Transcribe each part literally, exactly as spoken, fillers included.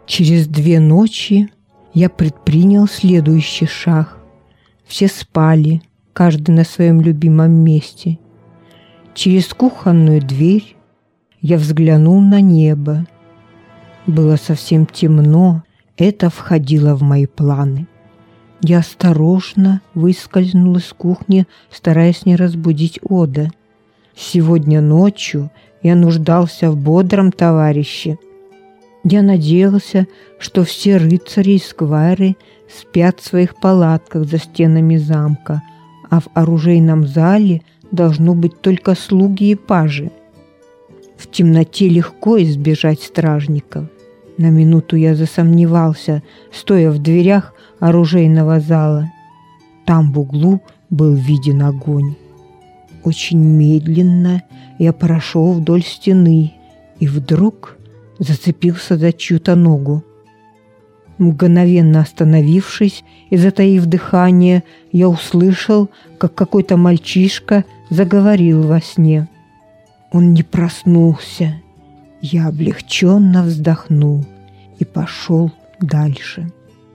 Через две ночи я предпринял следующий шаг. Все спали, каждый на своем любимом месте. Через кухонную дверь я взглянул на небо. Было совсем темно, это входило в мои планы. Я осторожно выскользнул из кухни, стараясь не разбудить Ода. Сегодня ночью я нуждался в бодром товарище. Я надеялся, что все рыцари и сквайры спят в своих палатках за стенами замка, а в оружейном зале должно быть только слуги и пажи. В темноте легко избежать стражников. На минуту я засомневался, стоя в дверях оружейного зала. Там в углу был виден огонь. Очень медленно я прошел вдоль стены и вдруг зацепился за чью-то ногу. Мгновенно остановившись и затаив дыхание, я услышал, как какой-то мальчишка заговорил во сне. Он не проснулся. Я облегченно вздохнул и пошел дальше.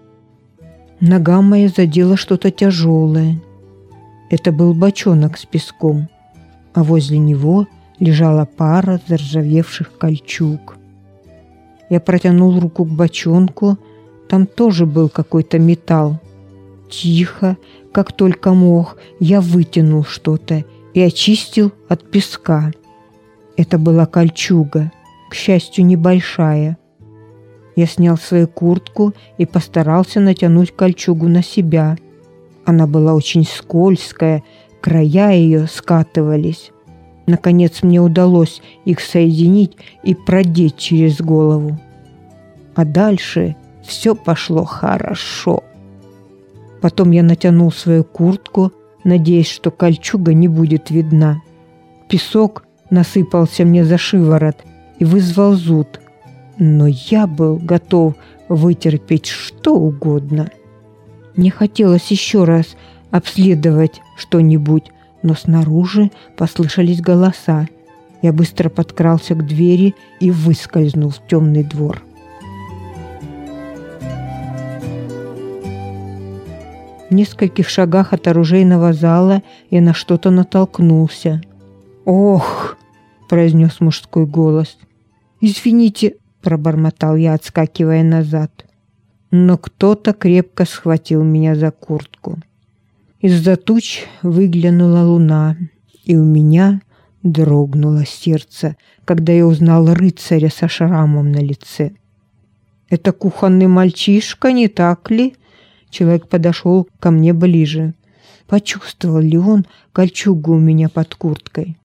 Нога моя задела что-то тяжелое. Это был бочонок с песком, а возле него лежала пара заржавевших кольчуг. Я протянул руку к бочонку, там тоже был какой-то металл. Тихо, как только мог, я вытянул что-то и очистил от песка. Это была кольчуга, к счастью, небольшая. Я снял свою куртку и постарался натянуть кольчугу на себя. Она была очень скользкая, края ее скатывались. Наконец мне удалось их соединить и продеть через голову. А дальше все пошло хорошо. Потом я натянул свою куртку, надеясь, что кольчуга не будет видна. Песок насыпался мне за шиворот и вызвал зуд. Но я был готов вытерпеть что угодно. Мне хотелось еще раз обследовать что-нибудь, но снаружи послышались голоса. Я быстро подкрался к двери и выскользнул в темный двор. В нескольких шагах от оружейного зала я на что-то натолкнулся. «Ох!» – произнес мужской голос. «Извините!» – пробормотал я, отскакивая назад. Но кто-то крепко схватил меня за куртку. Из-за туч выглянула луна, и у меня дрогнуло сердце, когда я узнал рыцаря со шрамом на лице. «Это кухонный мальчишка, не так ли?» Человек подошел ко мне ближе. Почувствовал ли он кольчугу у меня под курткой?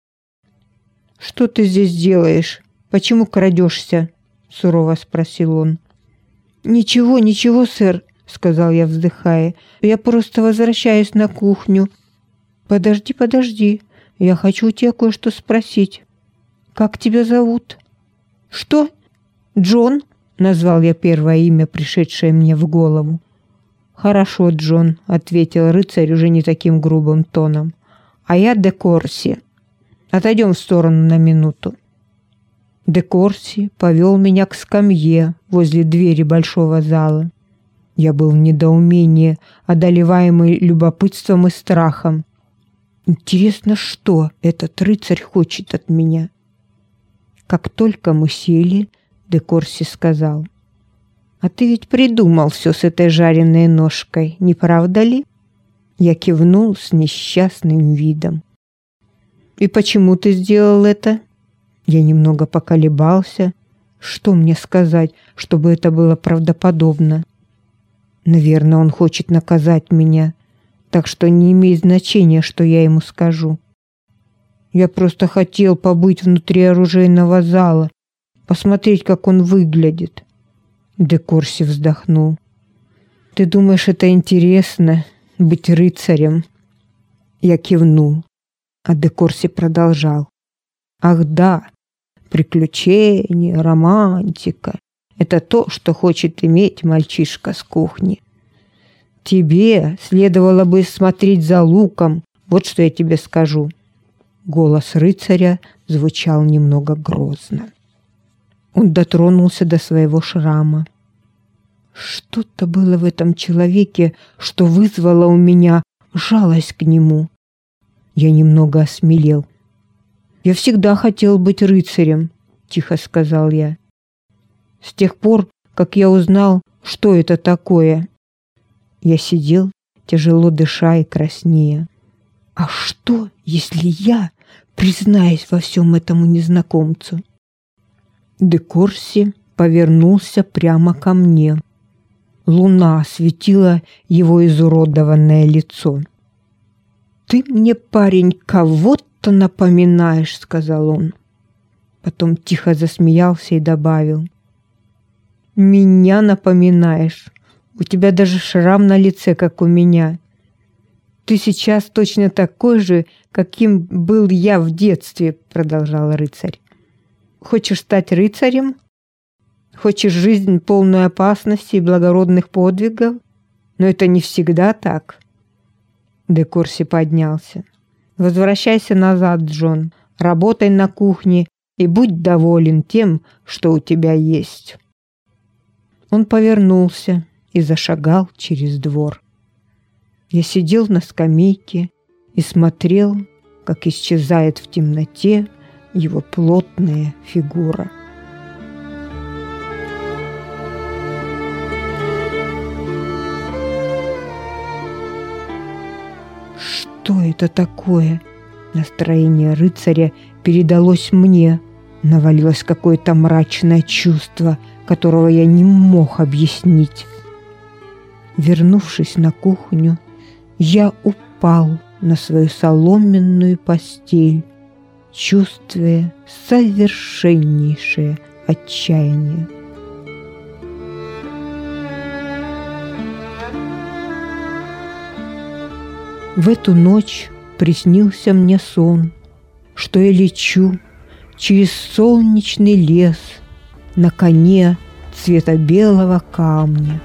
«Что ты здесь делаешь? Почему крадешься?» — сурово спросил он. «Ничего, ничего, сэр», — сказал я, вздыхая. «Я просто возвращаюсь на кухню». «Подожди, подожди, я хочу у тебя кое-что спросить. Как тебя зовут?» «Что? Джон?» — назвал я первое имя, пришедшее мне в голову. «Хорошо, Джон», — ответил рыцарь уже не таким грубым тоном. «А я де Корси. Отойдем в сторону на минуту». Де Корси повел меня к скамье возле двери большого зала. Я был в недоумении, одолеваемый любопытством и страхом. Интересно, что этот рыцарь хочет от меня? Как только мы сели, де Корси сказал: «А ты ведь придумал все с этой жареной ножкой, не правда ли?» Я кивнул с несчастным видом. «И почему ты сделал это?» Я немного поколебался. Что мне сказать, чтобы это было правдоподобно? Наверное, он хочет наказать меня, так что не имеет значения, что я ему скажу. Я просто хотел побыть внутри оружейного зала, посмотреть, как он выглядит. Де Корси вздохнул. «Ты думаешь, это интересно, быть рыцарем?» Я кивнул, а де Корси продолжал. «Ах да, приключения, романтика — это то, что хочет иметь мальчишка с кухни. Тебе следовало бы смотреть за луком, вот что я тебе скажу». Голос рыцаря звучал немного грозно. Он дотронулся до своего шрама. Что-то было в этом человеке, что вызвало у меня жалость к нему. Я немного осмелел. «Я всегда хотел быть рыцарем», — тихо сказал я. «С тех пор, как я узнал, что это такое». Я сидел, тяжело дыша и краснея. «А что, если я признаюсь во всем этому незнакомцу?» Де Корси повернулся прямо ко мне. Луна осветила его изуродованное лицо. «Ты мне, парень, кого-то напоминаешь», — сказал он. Потом тихо засмеялся и добавил: «Меня напоминаешь. У тебя даже шрам на лице, как у меня. Ты сейчас точно такой же, каким был я в детстве», — продолжал рыцарь. «Хочешь стать рыцарем? Хочешь жизнь, полную опасности и благородных подвигов? Но это не всегда так». Де Корси поднялся. «Возвращайся назад, Джон. Работай на кухне и будь доволен тем, что у тебя есть». Он повернулся и зашагал через двор. Я сидел на скамейке и смотрел, как исчезает в темноте его плотная фигура. Что это такое? Настроение рыцаря передалось мне. Навалилось какое-то мрачное чувство, которого я не мог объяснить. Вернувшись на кухню, я упал на свою соломенную постель, чувствуя совершеннейшее отчаяние. В эту ночь приснился мне сон, что я лечу через солнечный лес на коне цвета белого камня.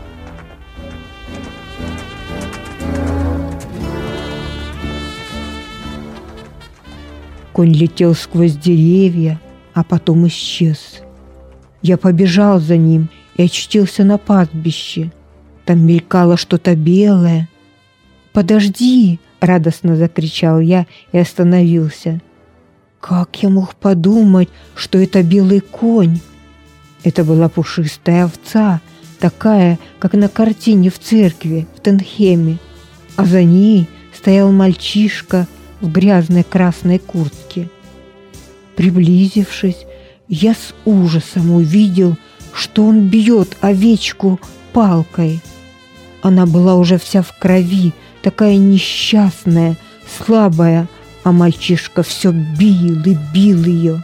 Конь летел сквозь деревья, а потом исчез. Я побежал за ним и очутился на пастбище. Там мелькало что-то белое. «Подожди!» — радостно закричал я и остановился. Как я мог подумать, что это белый конь? Это была пушистая овца, такая, как на картине в церкви в Тенхеме, а за ней стоял мальчишка в грязной красной куртке. Приблизившись, я с ужасом увидел, что он бьет овечку палкой. Она была уже вся в крови, такая несчастная, слабая, а мальчишка все бил и бил ее.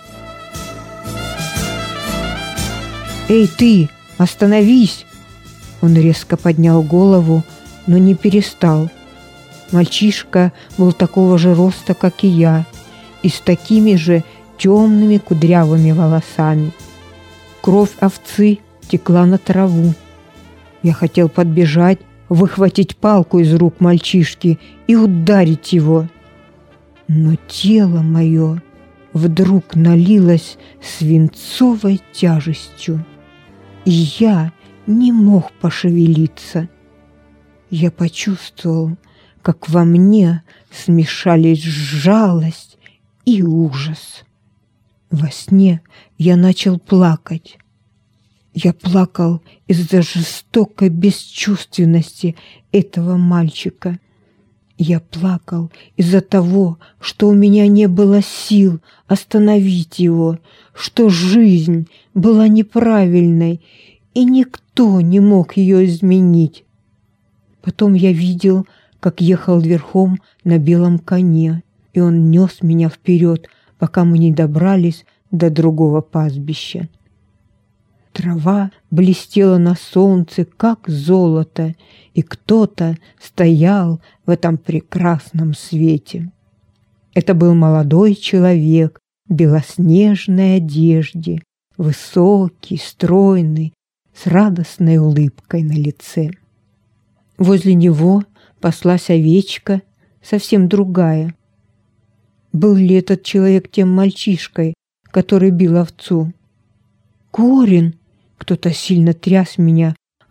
«Эй, ты, остановись!» Он резко поднял голову, но не перестал. Мальчишка был такого же роста, как и я, и с такими же темными кудрявыми волосами. Кровь овцы текла на траву. Я хотел подбежать, выхватить палку из рук мальчишки и ударить его. Но тело мое вдруг налилось свинцовой тяжестью, и я не мог пошевелиться. Я почувствовал, как во мне смешались жалость и ужас. Во сне я начал плакать. Я плакал из-за жестокой бесчувственности этого мальчика. Я плакал из-за того, что у меня не было сил остановить его, что жизнь была неправильной, и никто не мог ее изменить. Потом я видел, как ехал верхом на белом коне, и он нес меня вперед, пока мы не добрались до другого пастбища. Трава блестела на солнце, как золото, и кто-то стоял в этом прекрасном свете. Это был молодой человек в белоснежной одежде, высокий, стройный, с радостной улыбкой на лице. Возле него паслась овечка, совсем другая. Был ли этот человек тем мальчишкой, который бил овцу? «Корин!» Кто-то сильно тряс меня,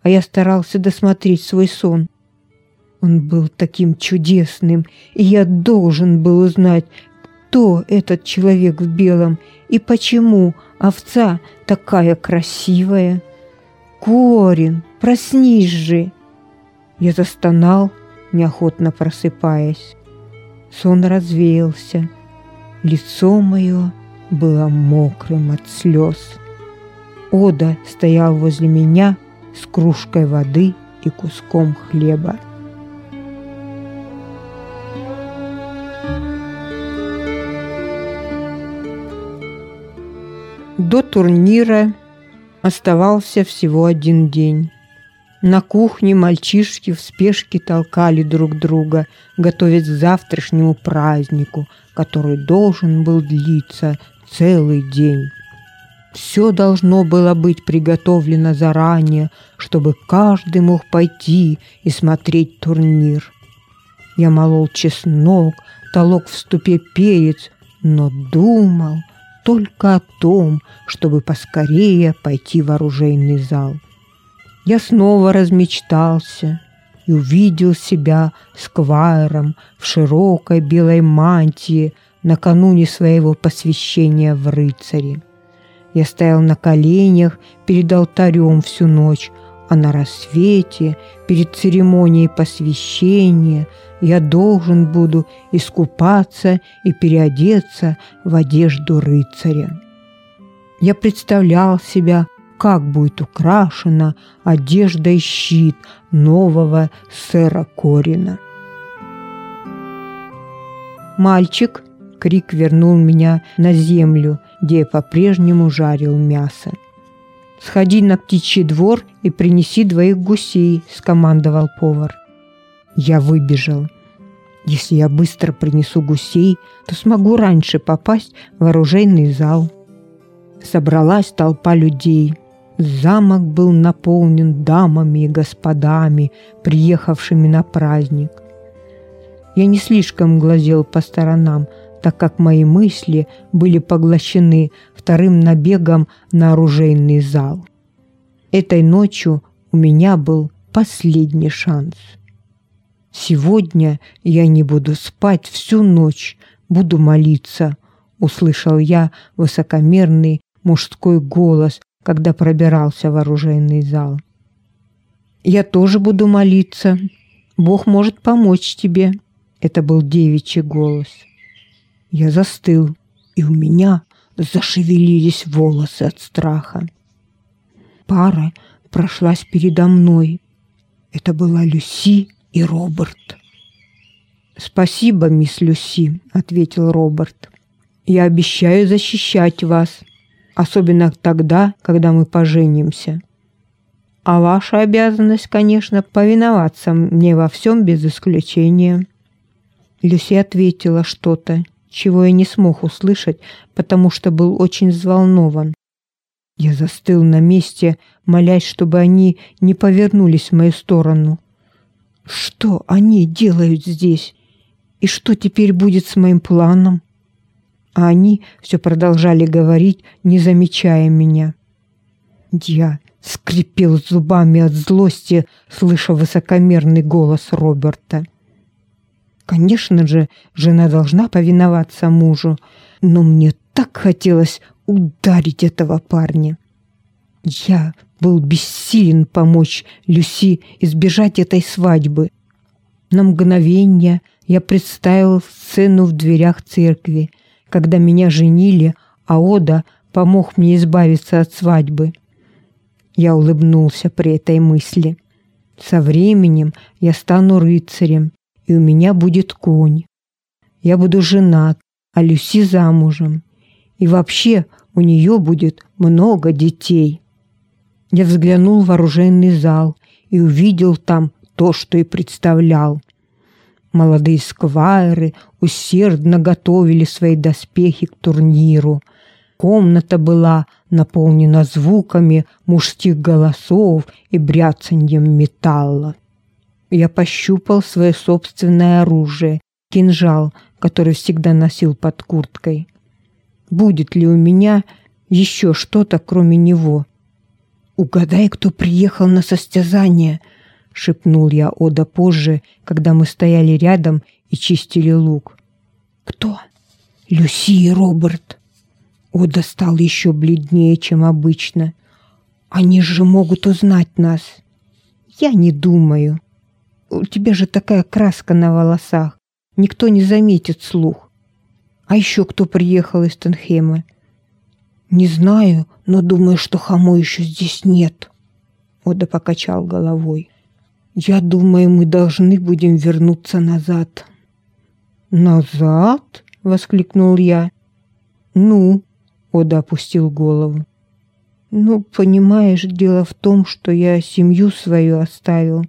а я старался досмотреть свой сон. Он был таким чудесным, и я должен был узнать, кто этот человек в белом и почему овца такая красивая. «Корин, проснись же!» Я застонал, неохотно просыпаясь. Сон развеялся. Лицо мое было мокрым от слез. Ода стоял возле меня с кружкой воды и куском хлеба. До турнира оставался всего один день. На кухне мальчишки в спешке толкали друг друга, готовясь к завтрашнему празднику, который должен был длиться целый день. Все должно было быть приготовлено заранее, чтобы каждый мог пойти и смотреть турнир. Я молол чеснок, толок в ступе перец, но думал только о том, чтобы поскорее пойти в оружейный зал. Я снова размечтался и увидел себя сквайром в широкой белой мантии накануне своего посвящения в рыцари. Я стоял на коленях перед алтарем всю ночь, а на рассвете, перед церемонией посвящения, я должен буду искупаться и переодеться в одежду рыцаря. Я представлял себя, как будет украшена одежда и щит нового сэра Корина. «Мальчик!» — крик вернул меня на землю, где я по-прежнему жарил мясо. «Сходи на птичий двор и принеси двоих гусей», — скомандовал повар. Я выбежал. Если я быстро принесу гусей, то смогу раньше попасть в оружейный зал. Собралась толпа людей. Замок был наполнен дамами и господами, приехавшими на праздник. Я не слишком глазел по сторонам, так как мои мысли были поглощены вторым набегом на оружейный зал. Этой ночью у меня был последний шанс. «Сегодня я не буду спать всю ночь, буду молиться», — услышал я высокомерный мужской голос, когда пробирался в оружейный зал. «Я тоже буду молиться. Бог может помочь тебе», — это был девичий голос. Я застыл, и у меня зашевелились волосы от страха. Пара прошлась передо мной. Это была Люси и Роберт. «Спасибо, мисс Люси», — ответил Роберт. «Я обещаю защищать вас, особенно тогда, когда мы поженимся. А ваша обязанность, конечно, повиноваться мне во всем без исключения». Люси ответила что-то, чего я не смог услышать, потому что был очень взволнован. Я застыл на месте, молясь, чтобы они не повернулись в мою сторону. Что они делают здесь? И что теперь будет с моим планом? А они все продолжали говорить, не замечая меня. Я скрипел зубами от злости, слыша высокомерный голос Роберта. Конечно же, жена должна повиноваться мужу, но мне так хотелось ударить этого парня. Я был бессилен помочь Люси избежать этой свадьбы. На мгновение я представил сцену в дверях церкви, когда меня женили, а Ода помог мне избавиться от свадьбы. Я улыбнулся при этой мысли. Со временем я стану рыцарем, и у меня будет конь. Я буду женат, а Люси замужем. И вообще у нее будет много детей. Я взглянул в оружейный зал и увидел там то, что и представлял. Молодые сквайры усердно готовили свои доспехи к турниру. Комната была наполнена звуками мужских голосов и бряцаньем металла. Я пощупал свое собственное оружие, кинжал, который всегда носил под курткой. Будет ли у меня еще что-то, кроме него? «Угадай, кто приехал на состязание!» — шепнул я Ода позже, когда мы стояли рядом и чистили лук. «Кто?» «Люси и Роберт». Ода стал еще бледнее, чем обычно. «Они же могут узнать нас». «Я не думаю. У тебя же такая краска на волосах. Никто не заметит слух. А еще кто приехал из Тенхема?» «Не знаю, но думаю, что Хамо еще здесь нет». Ода покачал головой. «Я думаю, мы должны будем вернуться назад». «Назад?» — воскликнул я. «Ну?» — Ода опустил голову. «Ну, понимаешь, дело в том, что я семью свою оставил».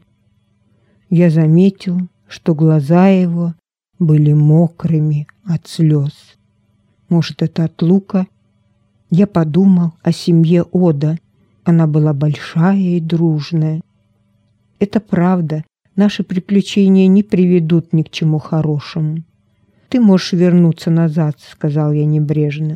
Я заметил, что глаза его были мокрыми от слез. Может, это от лука? Я подумал о семье Ода. Она была большая и дружная. Это правда, наши приключения не приведут ни к чему хорошему. «Ты можешь вернуться назад», — сказал я небрежно.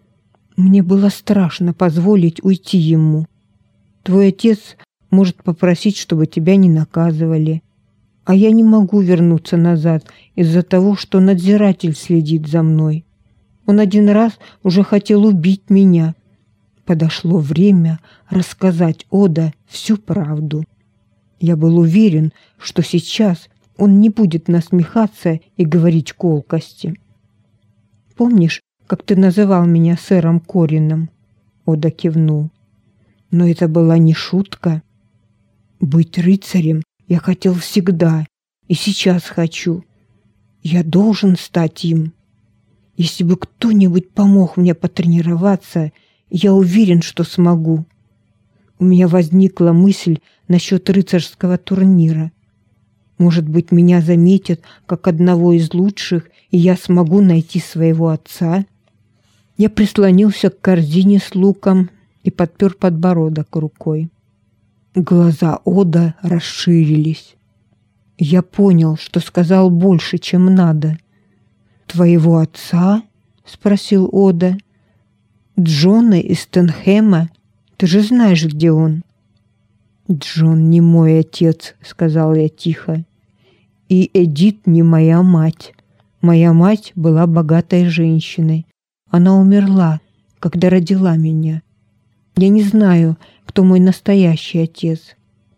Мне было страшно позволить уйти ему. Твой отец может попросить, чтобы тебя не наказывали. А я не могу вернуться назад из-за того, что надзиратель следит за мной. Он один раз уже хотел убить меня. Подошло время рассказать Ода всю правду. Я был уверен, что сейчас он не будет насмехаться и говорить колкости. «Помнишь, как ты называл меня сэром Корином?» Ода кивнул. «Но это была не шутка. Быть рыцарем я хотел всегда и сейчас хочу. Я должен стать им. Если бы кто-нибудь помог мне потренироваться, я уверен, что смогу. У меня возникла мысль насчет рыцарского турнира. Может быть, меня заметят как одного из лучших, и я смогу найти своего отца?» Я прислонился к корзине с луком и подпер подбородок рукой. Глаза Ода расширились. Я понял, что сказал больше, чем надо. «Твоего отца?» — спросил Ода. «Джона из Тенхема? Ты же знаешь, где он». «Джон не мой отец», — сказал я тихо. «И Эдит не моя мать. Моя мать была богатой женщиной. Она умерла, когда родила меня. Я не знаю, кто мой настоящий отец».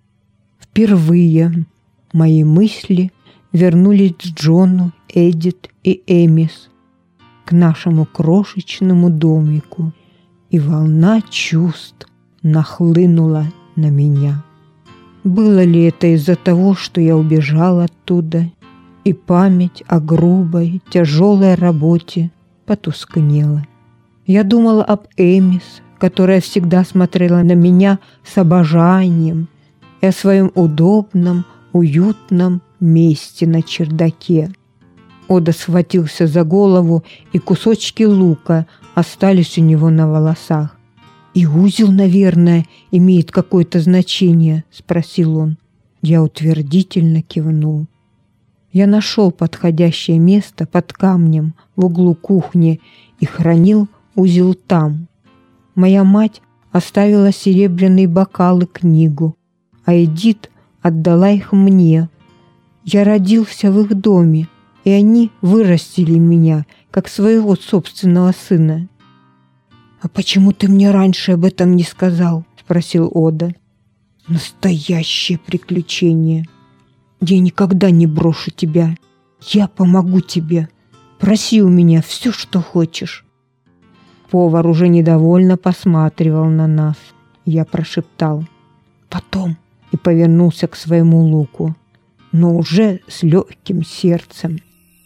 Впервые мои мысли вернулись к Джону, Эдит и Эмис, к нашему крошечному домику, и волна чувств нахлынула на меня. Было ли это из-за того, что я убежал оттуда, и память о грубой, тяжелой работе потускнела? Я думала об Эмис, которая всегда смотрела на меня с обожанием, и о своем удобном, уютном месте на чердаке. Ода схватился за голову, и кусочки лука остались у него на волосах. «И узел, наверное, имеет какое-то значение?» — спросил он. Я утвердительно кивнул. Я нашел подходящее место под камнем в углу кухни и хранил узел там. Моя мать оставила серебряные бокалы, книгу, а Эдит отдала их мне. Я родился в их доме, и они вырастили меня, как своего собственного сына. «А почему ты мне раньше об этом не сказал?» — спросил Ода. «Настоящее приключение. Я никогда не брошу тебя. Я помогу тебе. Проси у меня все, что хочешь». Повар уже недовольно посматривал на нас. Я прошептал «потом» и повернулся к своему луку, но уже с легким сердцем.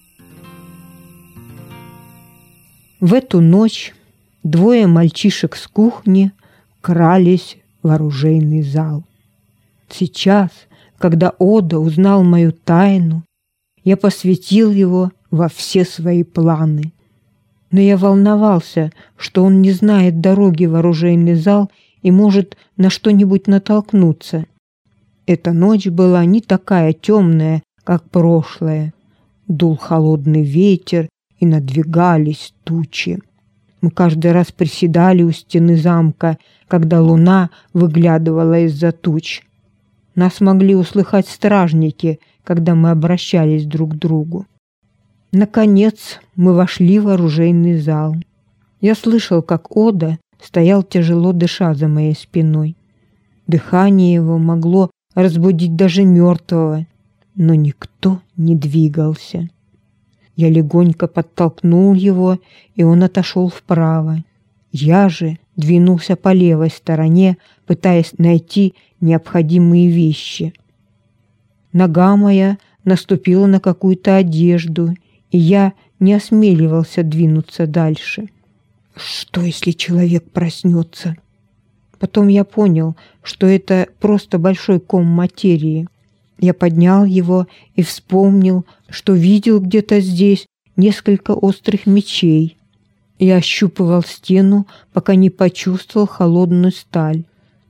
В эту ночь двое мальчишек с кухни крались в оружейный зал. Сейчас, когда Ода узнал мою тайну, я посвятил его во все свои планы. Но я волновался, что он не знает дороги в оружейный зал и может на что-нибудь натолкнуться. Эта ночь была не такая темная, как прошлая. Дул холодный ветер, и надвигались тучи. Мы каждый раз приседали у стены замка, когда луна выглядывала из-за туч. Нас могли услыхать стражники, когда мы обращались друг к другу. Наконец мы вошли в оружейный зал. Я слышал, как Ода стоял тяжело дыша за моей спиной. Дыхание его могло разбудить даже мертвого, но никто не двигался. Я легонько подтолкнул его, и он отошел вправо. Я же двинулся по левой стороне, пытаясь найти необходимые вещи. Нога моя наступила на какую-то одежду, и я не осмеливался двинуться дальше. Что, если человек проснется? Потом я понял, что это просто большой ком материи. Я поднял его и вспомнил, что видел где-то здесь несколько острых мечей. Я ощупывал стену, пока не почувствовал холодную сталь.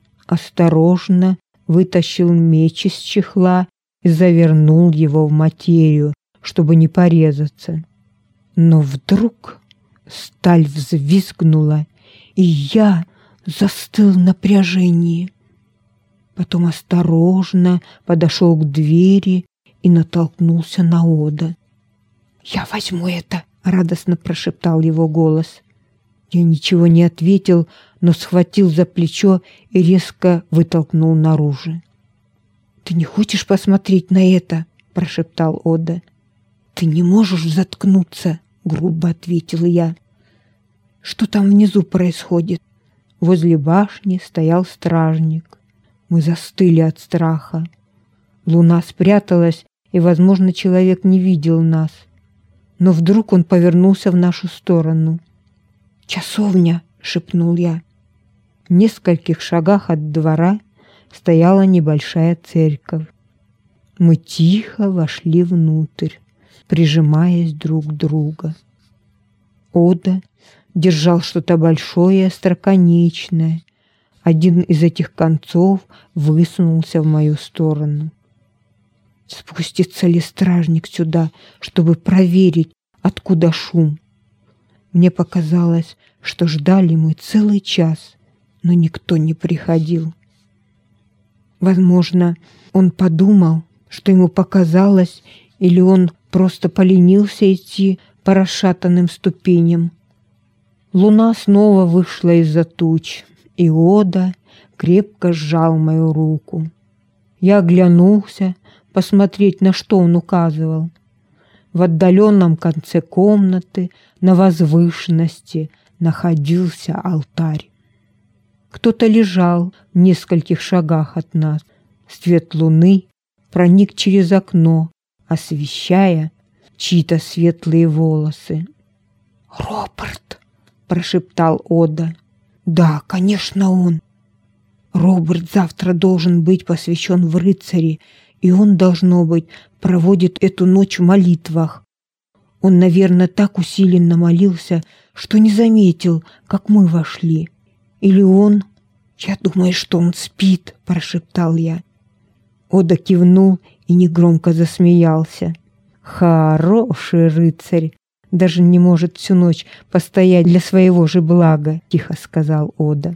Осторожно вытащил меч из чехла и завернул его в материю, чтобы не порезаться. Но вдруг сталь взвизгнула, и я застыл в напряжении. Потом осторожно подошел к двери и натолкнулся на Ода. «Я возьму это!» — радостно прошептал его голос. Я ничего не ответил, но схватил за плечо и резко вытолкнул наружу. «Ты не хочешь посмотреть на это?» — прошептал Ода. «Ты не можешь заткнуться!» — грубо ответил я. «Что там внизу происходит?» Возле башни стоял стражник. Мы застыли от страха. Луна спряталась, и, возможно, человек не видел нас. Но вдруг он повернулся в нашу сторону. «Часовня!» — шепнул я. В нескольких шагах от двора стояла небольшая церковь. Мы тихо вошли внутрь, прижимаясь друг к другу. Ода держал что-то большое и остроконечное. Один из этих концов высунулся в мою сторону. Спустится ли стражник сюда, чтобы проверить, откуда шум? Мне показалось, что ждали мы целый час, но никто не приходил. Возможно, он подумал, что ему показалось, или он просто поленился идти по расшатанным ступеням. Луна снова вышла из-за туч, и Ода крепко сжал мою руку. Я оглянулся, посмотреть, на что он указывал. В отдаленном конце комнаты, на возвышенности, находился алтарь. Кто-то лежал в нескольких шагах от нас. Свет луны проник через окно, освещая чьи-то светлые волосы. «Роберт!» — прошептал Ода. «Да, конечно, он. Роберт завтра должен быть посвящен в рыцари, и он, должно быть, проводит эту ночь в молитвах. Он, наверное, так усиленно молился, что не заметил, как мы вошли. Или он...» «Я думаю, что он спит», — прошептал я. Ода кивнул и негромко засмеялся. «Хороший рыцарь! Даже не может всю ночь постоять для своего же блага», — тихо сказал Ода.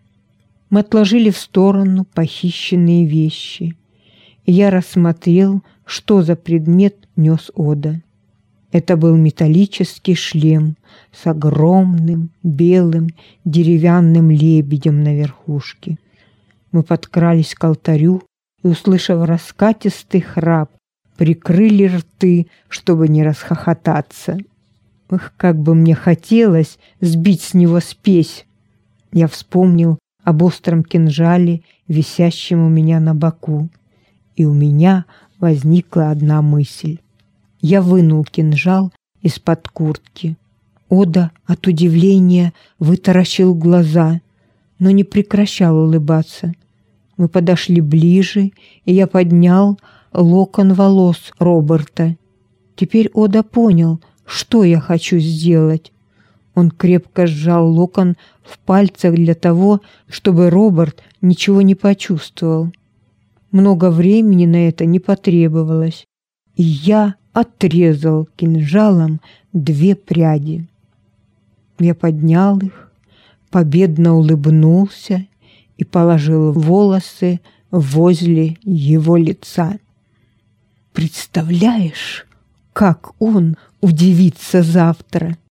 Мы отложили в сторону похищенные вещи, и я рассмотрел, что за предмет нес Ода. Это был металлический шлем с огромным белым деревянным лебедем на верхушке. Мы подкрались к алтарю и, услышав раскатистый храп, прикрыли рты, чтобы не расхохотаться. Эх, как бы мне хотелось сбить с него спесь! Я вспомнил об остром кинжале, висящем у меня на боку, и у меня возникла одна мысль. Я вынул кинжал из-под куртки. Ода от удивления вытаращил глаза, но не прекращал улыбаться. Мы подошли ближе, и я поднял локон волос Роберта. Теперь Ода понял, что я хочу сделать. Он крепко сжал локон в пальцах для того, чтобы Роберт ничего не почувствовал. Много времени на это не потребовалось, и я отрезал кинжалом две пряди. Я поднял их, победно улыбнулся и положил волосы возле его лица. Представляешь, как он удивится завтра?